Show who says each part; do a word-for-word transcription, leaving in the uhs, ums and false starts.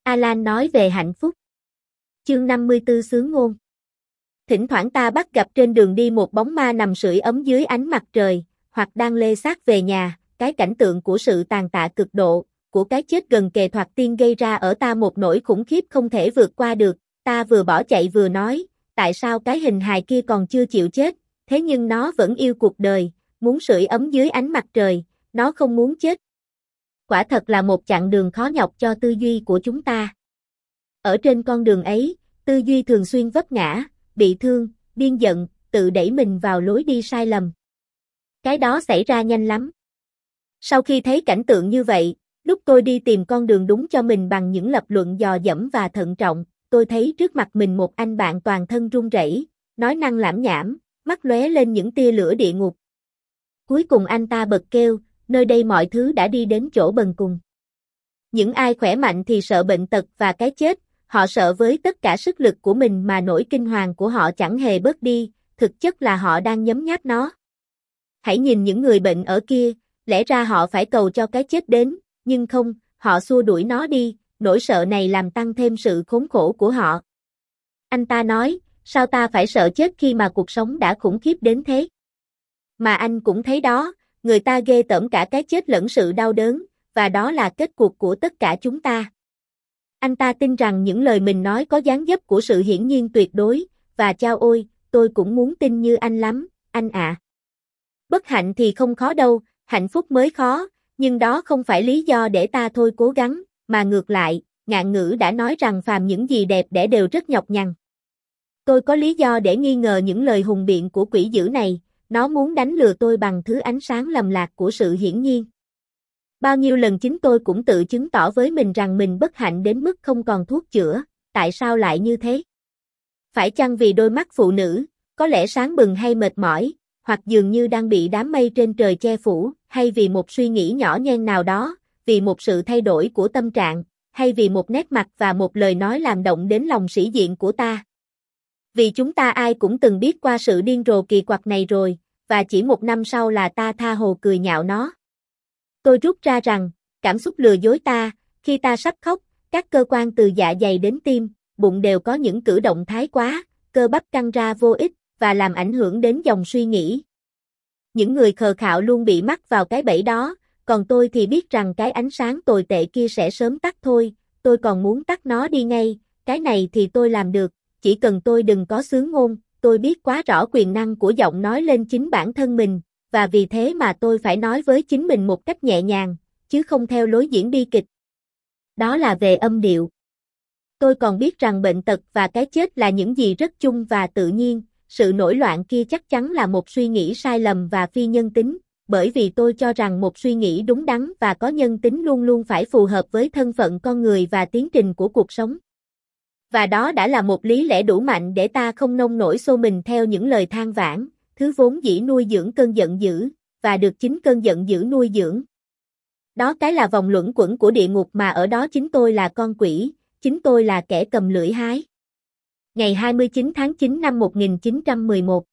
Speaker 1: Alan nói về hạnh phúc. Chương năm mươi tư xướng ngôn. Thỉnh thoảng ta bắt gặp trên đường đi một bóng ma nằm sưởi ấm dưới ánh mặt trời, hoặc đang lê xác về nhà, cái cảnh tượng của sự tàn tạ cực độ, của cái chết gần kề thoạt tiên gây ra ở ta một nỗi khủng khiếp không thể vượt qua được, ta vừa bỏ chạy vừa nói, tại sao cái hình hài kia còn chưa chịu chết, thế nhưng nó vẫn yêu cuộc đời, muốn sưởi ấm dưới ánh mặt trời, nó không muốn chết. Quả thật là một chặng đường khó nhọc cho tư duy của chúng ta. Ở trên con đường ấy, tư duy thường xuyên vấp ngã, bị thương, điên giận, tự đẩy mình vào lối đi sai lầm. Cái đó xảy ra nhanh lắm. Sau khi thấy cảnh tượng như vậy, lúc tôi đi tìm con đường đúng cho mình bằng những lập luận dò dẫm và thận trọng, tôi thấy trước mặt mình một anh bạn toàn thân run rẩy, nói năng lảm nhảm, mắt lóe lên những tia lửa địa ngục. Cuối cùng anh ta bật kêu, nơi đây mọi thứ đã đi đến chỗ bần cùng. Những ai khỏe mạnh thì sợ bệnh tật và cái chết, họ sợ với tất cả sức lực của mình mà nỗi kinh hoàng của họ chẳng hề bớt đi, thực chất là họ đang nhấm nháp nó. Hãy nhìn những người bệnh ở kia, lẽ ra họ phải cầu cho cái chết đến, nhưng không, họ xua đuổi nó đi, nỗi sợ này làm tăng thêm sự khốn khổ của họ. Anh ta nói, sao ta phải sợ chết khi mà cuộc sống đã khủng khiếp đến thế? Mà anh cũng thấy đó, người ta ghê tởm cả cái chết lẫn sự đau đớn, và đó là kết cục của tất cả chúng ta. Anh ta tin rằng những lời mình nói có dáng dấp của sự hiển nhiên tuyệt đối, và chao ôi, tôi cũng muốn tin như anh lắm, anh ạ. Bất hạnh thì không khó đâu, hạnh phúc mới khó, nhưng đó không phải lý do để ta thôi cố gắng, mà ngược lại, ngạn ngữ đã nói rằng phàm những gì đẹp đẽ đều rất nhọc nhằn. Tôi có lý do để nghi ngờ những lời hùng biện của quỷ dữ này, nó muốn đánh lừa tôi bằng thứ ánh sáng lầm lạc của sự hiển nhiên. Bao nhiêu lần chính tôi cũng tự chứng tỏ với mình rằng mình bất hạnh đến mức không còn thuốc chữa, tại sao lại như thế? Phải chăng vì đôi mắt phụ nữ, có lẽ sáng bừng hay mệt mỏi, hoặc dường như đang bị đám mây trên trời che phủ, hay vì một suy nghĩ nhỏ nhen nào đó, vì một sự thay đổi của tâm trạng, hay vì một nét mặt và một lời nói làm động đến lòng sĩ diện của ta? Vì chúng ta ai cũng từng biết qua sự điên rồ kỳ quặc này rồi, và chỉ một năm sau là ta tha hồ cười nhạo nó. Tôi rút ra rằng, cảm xúc lừa dối ta, khi ta sắp khóc, các cơ quan từ dạ dày đến tim, bụng đều có những cử động thái quá, cơ bắp căng ra vô ích, và làm ảnh hưởng đến dòng suy nghĩ. Những người khờ khạo luôn bị mắc vào cái bẫy đó, còn tôi thì biết rằng cái ánh sáng tồi tệ kia sẽ sớm tắt thôi, tôi còn muốn tắt nó đi ngay, cái này thì tôi làm được, chỉ cần tôi đừng có xướng ngôn, tôi biết quá rõ quyền năng của giọng nói lên chính bản thân mình, và vì thế mà tôi phải nói với chính mình một cách nhẹ nhàng, chứ không theo lối diễn bi kịch. Đó là về âm điệu. Tôi còn biết rằng bệnh tật và cái chết là những gì rất chung và tự nhiên, sự nổi loạn kia chắc chắn là một suy nghĩ sai lầm và phi nhân tính, bởi vì tôi cho rằng một suy nghĩ đúng đắn và có nhân tính luôn luôn phải phù hợp với thân phận con người và tiến trình của cuộc sống. Và đó đã là một lý lẽ đủ mạnh để ta không nông nổi xô mình theo những lời than vãn, thứ vốn dĩ nuôi dưỡng cơn giận dữ, và được chính cơn giận dữ nuôi dưỡng. Đó cái là vòng luẩn quẩn của địa ngục mà ở đó chính tôi là con quỷ, chính tôi là kẻ cầm lưỡi hái. Ngày hai mươi chín tháng chín năm một nghìn chín trăm mười một